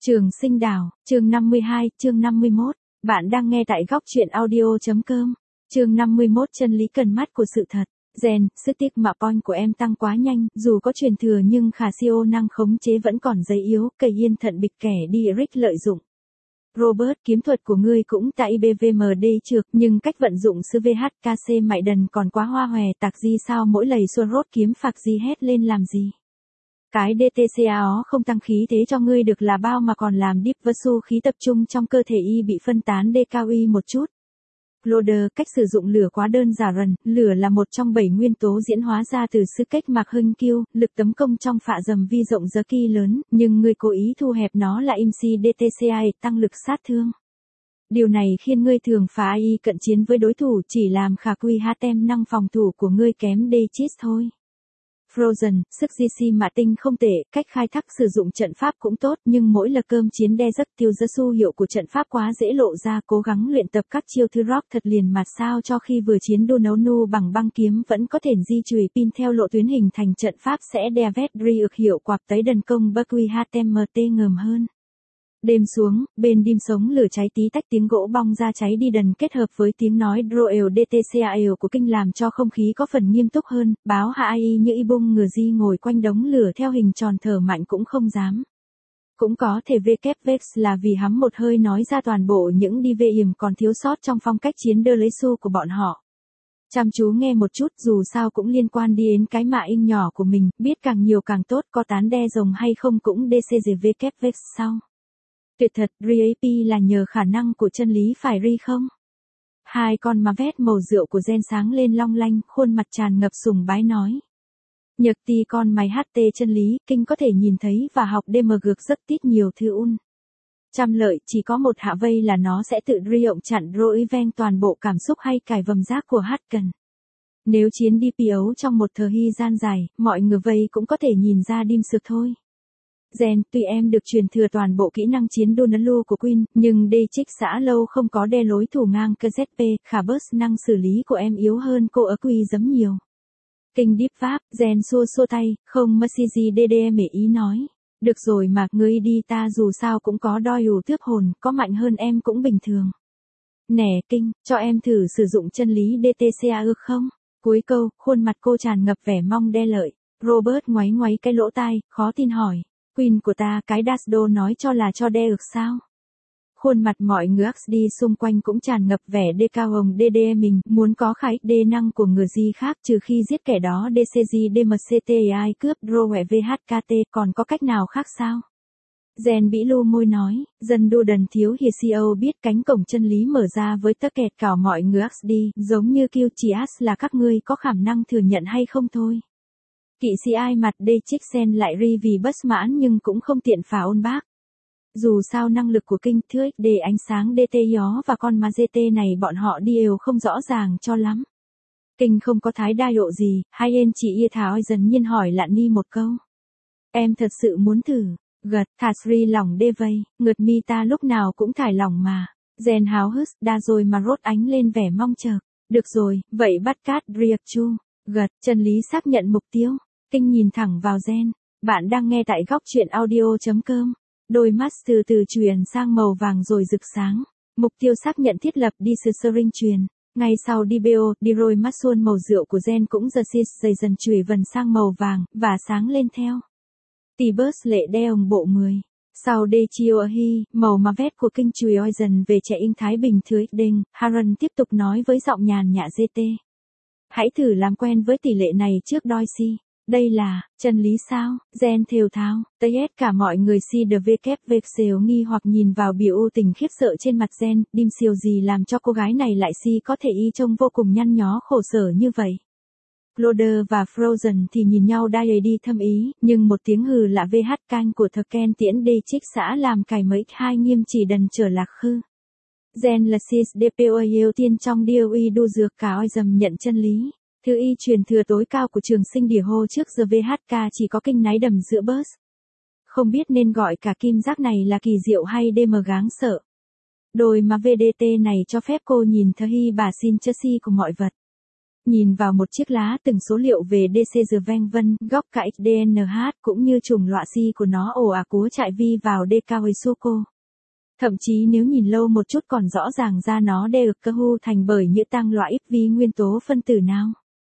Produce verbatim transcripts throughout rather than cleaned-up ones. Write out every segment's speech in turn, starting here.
Trường Sinh Đảo, chương năm mươi hai, chương năm mươi mốt. Bạn đang nghe tại góc truyện audio.com. Chương năm mươi mốt chân lý cần mắt của sự thật. Gen, sức tiếc mà point của em tăng quá nhanh, dù có truyền thừa nhưng khả siêu năng khống chế vẫn còn giấy yếu, cây yên thận bịch kẻ đi Rick lợi dụng. Robert, kiếm thuật của ngươi cũng tại i bê vê em đê trược, nhưng cách vận dụng sư vê hát ca xê mại đần còn quá hoa hòe tạc di sao mỗi lầy xua rốt kiếm phạc di hét lên làm gì. Cái đê tê xê a ó không tăng khí thế cho ngươi được là bao mà còn làm deep versu khí tập trung trong cơ thể y bị phân tán đê cao y một chút. Loader, cách sử dụng lửa quá đơn giản, lửa là một trong bảy nguyên tố diễn hóa ra từ sư cách mạc hưng kiêu, lực tấn công trong phạ dầm vi rộng giờ kỳ lớn, nhưng ngươi cố ý thu hẹp nó là im xê đê tê xê a tăng lực sát thương. Điều này khiến ngươi thường phá y cận chiến với đối thủ chỉ làm khả quy hát tem năng phòng thủ của ngươi kém đê chít thôi. Frozen, sức giê xê mạ tinh không tệ, cách khai thác sử dụng trận pháp cũng tốt nhưng mỗi là cơm chiến đe rất tiêu giơ xu hiệu của trận pháp quá dễ lộ ra, cố gắng luyện tập các chiêu thư rock thật liền mặt sao cho khi vừa chiến đô nấu nu bằng băng kiếm vẫn có thể di chùy pin theo lộ tuyến hình thành trận pháp sẽ đe vét ri ực hiệu quạc tới đần công bơ quy hát tem mt ngầm hơn. Đêm xuống, bên đêm sống lửa cháy tí tách tiếng gỗ bong ra cháy đi đần kết hợp với tiếng nói droel đê tê xê a eo của kinh làm cho không khí có phần nghiêm túc hơn, báo hạ ai như y bung ngừa di ngồi quanh đống lửa theo hình tròn thở mạnh cũng không dám. Cũng có thể vê kép vex là vì hắm một hơi nói ra toàn bộ những đi vê yểm còn thiếu sót trong phong cách chiến đơ lấy xu của bọn họ. Chăm chú nghe một chút dù sao cũng liên quan đi đến cái mạ in nhỏ của mình, biết càng nhiều càng tốt có tán đe rồng hay không cũng đê xê giê vê kép vex sau. Tuyệt thật, rap là nhờ khả năng của chân lý phải ri không? Hai con mà vét màu rượu của Gen sáng lên long lanh, khuôn mặt tràn ngập sùng bái nói. Nhật ti con mày hát tê chân lý, kinh có thể nhìn thấy và học đê mờ gược rất tít nhiều thư un. Trăm lợi, chỉ có một hạ vây là nó sẽ tự ri ộng chặn roi ven toàn bộ cảm xúc hay cài vầm giác của hát cần. Nếu chiến đi pi ấu trong một thời hy gian dài, mọi người vây cũng có thể nhìn ra đêm sực thôi. Gen, tuy em được truyền thừa toàn bộ kỹ năng chiến Donalu của Queen, nhưng đê trích xã lâu không có đe lối thủ ngang cơ zét pê, khả burst năng xử lý của em yếu hơn cô ở Quy giấm nhiều. Kinh deep váp, Gen xua xua tay, không mơ xê gì đê đê mể ý nói. Được rồi mà, ngươi đi ta dù sao cũng có đoi đủ tước hồn, có mạnh hơn em cũng bình thường. Nè, Kinh, cho em thử sử dụng chân lý đê tê xê a ư không? Cuối câu, khuôn mặt cô tràn ngập vẻ mong đe lợi. Robert ngoáy ngoáy cái lỗ tai, khó tin hỏi. Queen của ta, cái Dasdo nói cho là cho đe ực sao? Khuôn mặt mọi người đi xung quanh cũng tràn ngập vẻ đê cao hồng đê đê mình, muốn có khả đê năng của người gì khác trừ khi giết kẻ đó đê xê giê đê em xê tê i cướp droe vê hát ca tê, còn có cách nào khác sao? Gen bĩ lu môi nói, dân đô đần thiếu hi xê ô biết cánh cổng chân lý mở ra với tất kẹt cào mọi người đi, giống như kêu chỉ as là các ngươi có khả năng thừa nhận hay không thôi. Kỵ sĩ ai mặt đê trích sen lại ri vì bất mãn nhưng cũng không tiện phá ôn bác. Dù sao năng lực của kinh thước đề ánh sáng đê tê gió và con ma giê tê này bọn họ đi đều không rõ ràng cho lắm. Kinh không có thái đa độ gì, hai em chỉ ia tháo dần nhiên hỏi lạn ni một câu. Em thật sự muốn thử, gật, thà sri lòng đê vây, ngượt mi ta lúc nào cũng thải lòng mà. Gen háo hức, đa rồi mà rốt ánh lên vẻ mong chờ. Được rồi, vậy bắt cát riêc chu, gật, chân lý xác nhận mục tiêu. Kinh nhìn thẳng vào Gen. Bạn đang nghe tại góc truyện audio.com. Đôi mắt từ từ chuyển sang màu vàng rồi rực sáng. Mục tiêu xác nhận thiết lập đi sư string truyền. Ngay sau đi bê ô, đi rồi mắt xuôn màu rượu của Gen cũng giờ xịt dày dần chùy vần sang màu vàng, và sáng lên theo. Tỷ bớt lệ đe ông bộ mười. Sau đê chiêu hi, màu mà vét của kinh chùy oi dần về trẻ in Thái Bình thưới đinh, Haran tiếp tục nói với giọng nhàn nhã giê tê. Hãy thử làm quen với tỷ lệ này trước đôi si. Đây là, chân lý sao, Gen thều tháo, tới hết cả mọi người si đờ vê kép vê xều nghi hoặc nhìn vào biểu ưu tình khiếp sợ trên mặt Gen, đêm siêu gì làm cho cô gái này lại si có thể y trông vô cùng nhăn nhó khổ sở như vậy. Loader và Frozen thì nhìn nhau đai đi thâm ý, nhưng một tiếng hừ lạ vê hát canh của thờ Ken tiễn đê trích xã làm cài mấy hai nghiêm chỉ đần trở lạc khư. Gen là sis đê pê ô yêu tiên trong điêu y đu dược cả oi dầm nhận chân lý. Thứ y truyền thừa tối cao của trường sinh đỉa hô trước giờ vê hát ca chỉ có kinh náy đầm giữa bớt. Không biết nên gọi cả kim giác này là kỳ diệu hay đê mờ gáng sợ. Đôi mà vê đê tê này cho phép cô nhìn thấy bà xin chơ si của mọi vật. Nhìn vào một chiếc lá từng số liệu về đê xê giờ veng vân, góc cả ích đê en hát cũng như chủng loại C của nó ồ ả cúa chạy vi vào đê cao Isoko. Thậm chí nếu nhìn lâu một chút còn rõ ràng ra nó đê ực cơ hu thành bởi những tăng loại ít vi nguyên tố phân tử nào.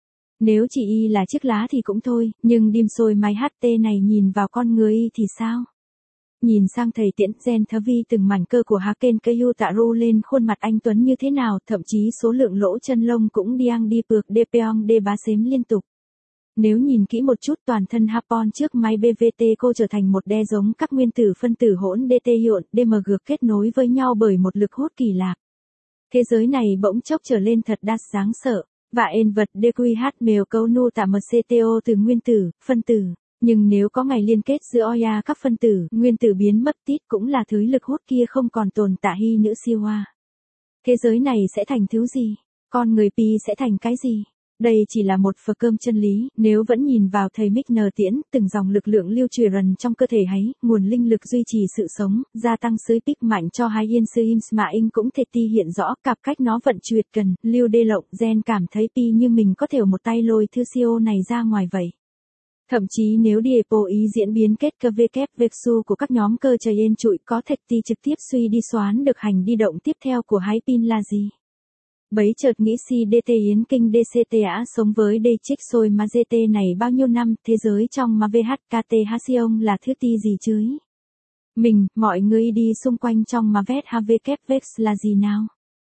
Nếu chỉ y là chiếc lá thì cũng thôi, nhưng dim sôi máy hát tê này nhìn vào con người y thì sao? Nhìn sang thầy Tiễn gen thơ vi từng mảnh cơ của Haken Kyu tạ ru lên khuôn mặt anh Tuấn như thế nào, thậm chí số lượng lỗ chân lông cũng điang đi pược đê peong đê bá xếm liên tục. Nếu nhìn kỹ một chút toàn thân Hapon trước máy bê vê tê cô trở thành một đe giống các nguyên tử phân tử hỗn đê tê ion đê em giê kết nối với nhau bởi một lực hút kỳ lạ. Thế giới này bỗng chốc trở lên thật đa đáng sợ, và en vật đê quy hát mèo câu nu tạm mcto từ nguyên tử, phân tử. Nhưng nếu có ngày liên kết giữa oya các phân tử, nguyên tử biến mất tít cũng là thứ lực hút kia không còn tồn tại hy nữa siwa. Thế giới này sẽ thành thứ gì? Con người pi sẽ thành cái gì? Đây chỉ là một phờ cơm chân lý, nếu vẫn nhìn vào thầy Micner Tiễn, từng dòng lực lượng lưu truyền trong cơ thể hay, nguồn linh lực duy trì sự sống, gia tăng sới pích mạnh cho hai yên sư im mà in cũng thể ti hiện rõ cặp cách nó vận chuyển cần, lưu đê lộng, gen cảm thấy pi như mình có thể một tay lôi thư siêu này ra ngoài vậy. Thậm chí nếu diepo ý diễn biến kết cơ V kép vexu của các nhóm cơ trời yên trụi có thể ti trực tiếp suy đi xoán được hành đi động tiếp theo của hái pin là gì? Bấy chợt nghĩ si đê tê yến kinh đê xê tê á sống với đê trích xôi mà dê tê này bao nhiêu năm, thế giới trong mà vê hát ca tê hát si ông là thứ ti gì chứ? Mình, mọi người đi xung quanh trong mà vét ha vê kép vex là gì nào?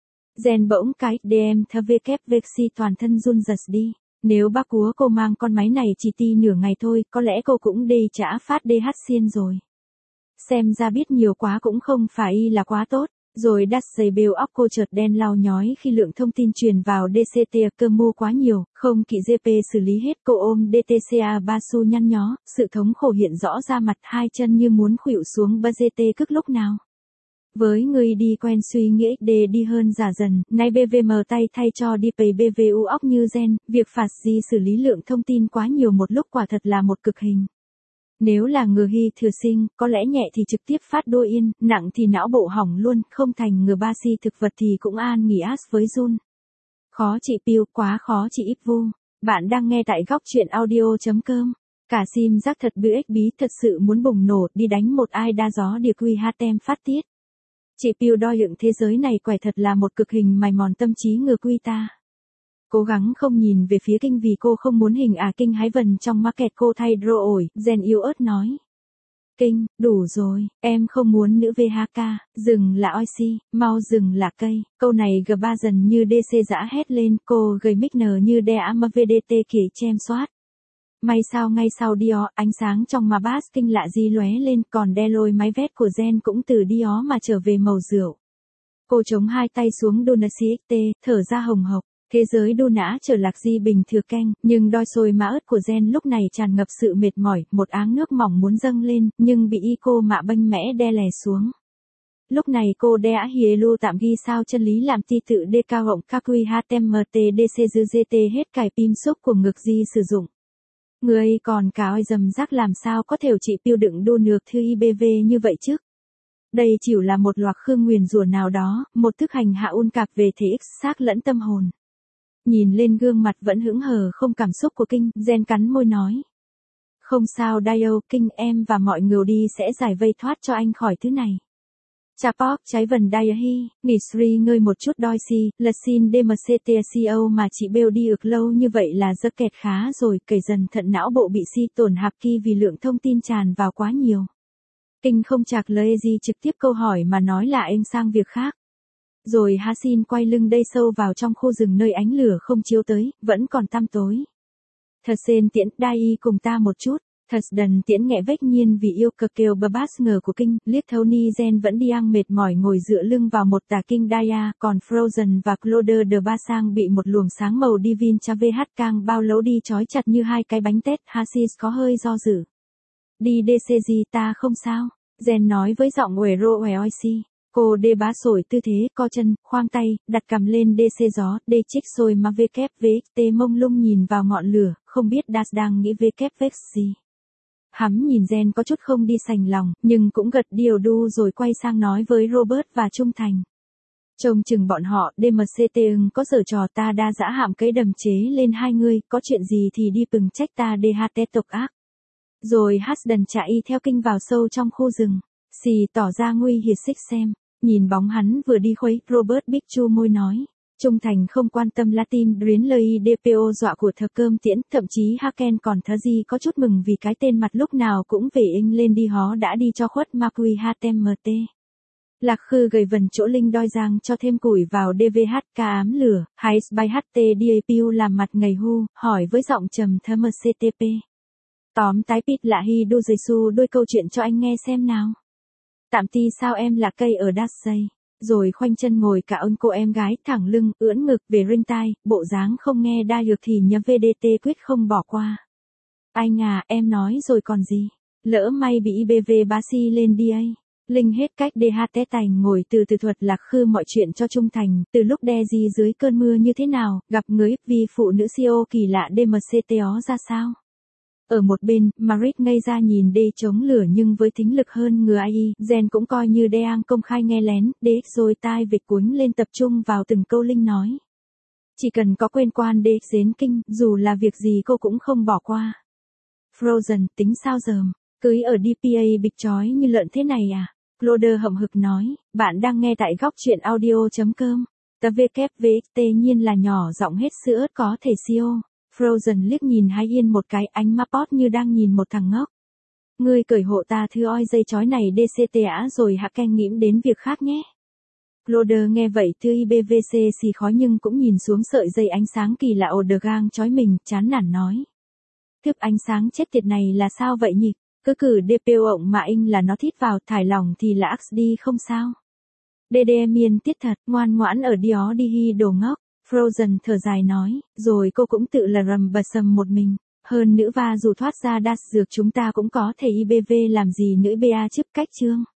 Gen bỗng cái đê em thơ vê kép vexi toàn thân run giật đi. Nếu bác cúa cô mang con máy này chỉ ti nửa ngày thôi, có lẽ cô cũng đi trả phát đê hát xiên rồi. Xem ra biết nhiều quá cũng không phải là quá tốt. Rồi đắt giày bêu óc cô chợt đen lau nhói khi lượng thông tin truyền vào đê xê tê cơ mô quá nhiều, không kỵ giê pê xử lý hết cô ôm đê tê xê a ba su nhăn nhó, sự thống khổ hiện rõ ra mặt hai chân như muốn khuỵu xuống bờ giê tê cức lúc nào. Với người đi quen suy nghĩ đề đi hơn giả dần, nay bê vê em tay thay cho đi pay bê vê u óc như gen, việc phạt gì xử lý lượng thông tin quá nhiều một lúc quả thật là một cực hình. Nếu là ngừa hy thừa sinh, có lẽ nhẹ thì trực tiếp phát đôi yên, nặng thì não bộ hỏng luôn, không thành ngừa ba si thực vật thì cũng an nghỉ ás với run. Khó chị piu, quá khó chị ít vu. Bạn đang nghe tại góc chuyện audio chấm com. Cả sim giác thật bưu ếch bí thật sự muốn bùng nổ, đi đánh một ai đa gió địa quy hát tem phát tiết. Chị piu đo dựng thế giới này quẻ thật là một cực hình mài mòn tâm trí ngừa quy ta. Cố gắng không nhìn về phía kinh vì cô không muốn hình à kinh hái vần trong market cô thay dro ổi, gen yếu ớt nói. Kinh, đủ rồi, em không muốn nữa vê hát ca, dừng là oi si, mau dừng là cây. Câu này g ba dần như đê xê dã hét lên, cô gầy mic nờ như đe am vê đê tê kể chem soát. May sao ngay sau Dio, ánh sáng trong mà bass kinh lạ di lóe lên, còn đe lôi máy vét của gen cũng từ Dio mà trở về màu rượu. Cô chống hai tay xuống Dona xê ích tê, thở ra hồng hộc. Thế giới đô nã trở lạc di bình thừa canh, nhưng đôi xôi mã ớt của gen lúc này tràn ngập sự mệt mỏi, một áng nước mỏng muốn dâng lên, nhưng bị y cô mạ bênh mẽ đe lè xuống. Lúc này cô đe á hìa lưu tạm ghi sao chân lý làm ti tự đê cao hộng các quy hát tem mt dc dư gt hết cài pin xúc của ngực di sử dụng. Người còn cả oi dầm rác làm sao có thể chị piu đựng đô nược thư i bê vê như vậy chứ? Đây chịu là một loạt khương nguyền rủa nào đó, một thức hành hạ un cạp về thể ích xác lẫn tâm hồn. Nhìn lên gương mặt vẫn hững hờ không cảm xúc của kinh, gen cắn môi nói. Không sao Dio, kinh em và mọi người đi sẽ giải vây thoát cho anh khỏi thứ này. Chapok trái vần Dio hi, nghỉ sri ngơi một chút đôi si, là xin dmctco mà chị bêu đi ực lâu như vậy là giấc kẹt khá rồi, kể dần thận não bộ bị si tổn hạp kỳ vì lượng thông tin tràn vào quá nhiều. Kinh không chạc lời gì trực tiếp câu hỏi mà nói là anh sang việc khác. Rồi Hasin quay lưng đây sâu vào trong khu rừng nơi ánh lửa không chiếu tới, vẫn còn tăm tối. Thật sên tiễn đai y cùng ta một chút, thật đần tiễn nghẹ vách nhiên vì yêu cực kêu bờ bát ngờ của kinh, liếc thâu ni gen vẫn đi ăn mệt mỏi ngồi dựa lưng vào một tà kinh Daya, còn Frozen và Cloder de Basang bị một luồng sáng màu divin cha vê hát cang bao lấu đi trói chặt như hai cái bánh tét, Hasis có hơi do dự. Đi đê xê gì ta không sao, gen nói với giọng uể rô uể oi si. Cô đê bá sổi tư thế, co chân, khoang tay, đặt cầm lên đê xê gió, đê trích xôi mà vê kép vê tê mông lung nhìn vào ngọn lửa, không biết Das đang nghĩ vê kép vê gì. Hắn nhìn gen có chút không đi sành lòng, nhưng cũng gật điều đu rồi quay sang nói với Robert và Trung Thành. Trông chừng bọn họ, đê em xê tê ưng có giở trò ta đa dã hạm cấy đầm chế lên hai ngươi, có chuyện gì thì đi pừng trách ta đê hát tê tộc ác. Rồi Husden chạy theo kinh vào sâu trong khu rừng. Xì tỏ ra nguy hiệt xích xem. Nhìn bóng hắn vừa đi khuấy, Robert Big chu môi nói. Trung thành không quan tâm Latin Driến lời đê pê ô dọa của thợ cơm tiễn, thậm chí Haken còn thờ gì có chút mừng vì cái tên mặt lúc nào cũng về inh lên đi hó đã đi cho khuất Marquis hát em tê. Lạc Khư gầy vần chỗ Linh đoi giang cho thêm củi vào đê vê hát ca ám lửa, hay by hát tê đê a pê u làm mặt ngày hu, hỏi với giọng trầm thơm xê tê pê. Tóm tái pít lạ hi đô dây su đôi câu chuyện cho anh nghe xem nào. Tạm ti sao em là cây ở đát xây. Rồi khoanh chân ngồi cả ơn cô em gái thẳng lưng, ưỡn ngực về rinh tai, bộ dáng không nghe đa được thì nhầm vê đê tê quyết không bỏ qua. Anh à, em nói rồi còn gì. Lỡ may bị i bê vê bá si lên đi ấy. Linh hết cách đê hát té tành ngồi từ từ thuật Lạc Khư mọi chuyện cho trung thành, từ lúc đe di dưới cơn mưa như thế nào, gặp người vì phụ nữ xê ô kỳ lạ đê em xê tê ó ra sao. Ở một bên, Marit ngây ra nhìn đê chống lửa nhưng với thính lực hơn người ai i, Jen cũng coi như Deang công khai nghe lén, đê rồi tai vịt cuốn lên tập trung vào từng câu Linh nói. Chỉ cần có quên quan đê dến kinh, dù là việc gì cô cũng không bỏ qua. Frozen, tính sao dờm, cưới ở đê pê a bịch chói như lợn thế này à? Cloder hậm hực nói, bạn đang nghe tại góc truyện audio.com. Tờ vê kép vê ích tê nhiên là nhỏ giọng hết sữa có thể siêu. Frozen liếc nhìn Hai Yên một cái, ánh mắt pot như đang nhìn một thằng ngốc. Ngươi cởi hộ ta thứ oi dây chói này đê xê tê á rồi hạ canh nghiễm đến việc khác nhé. Cloder nghe vậy thư i bê vê xê xì khói nhưng cũng nhìn xuống sợi dây ánh sáng kỳ lạ ồ đờ gang chói mình, chán nản nói. Thức ánh sáng chết tiệt này là sao vậy nhỉ? Cứ cử đê pê ô ộng mà anh là nó thít vào, thải lỏng thì là aks đi không sao. Đê đê miên tiết thật, ngoan ngoãn ở đi ó đi hi đồ ngốc. Frozen thở dài nói, rồi cô cũng tự là rầm bật sầm một mình. Hơn nữ và dù thoát ra đát dược chúng ta cũng có thể i bê vê làm gì nữa bê a chức cách chương.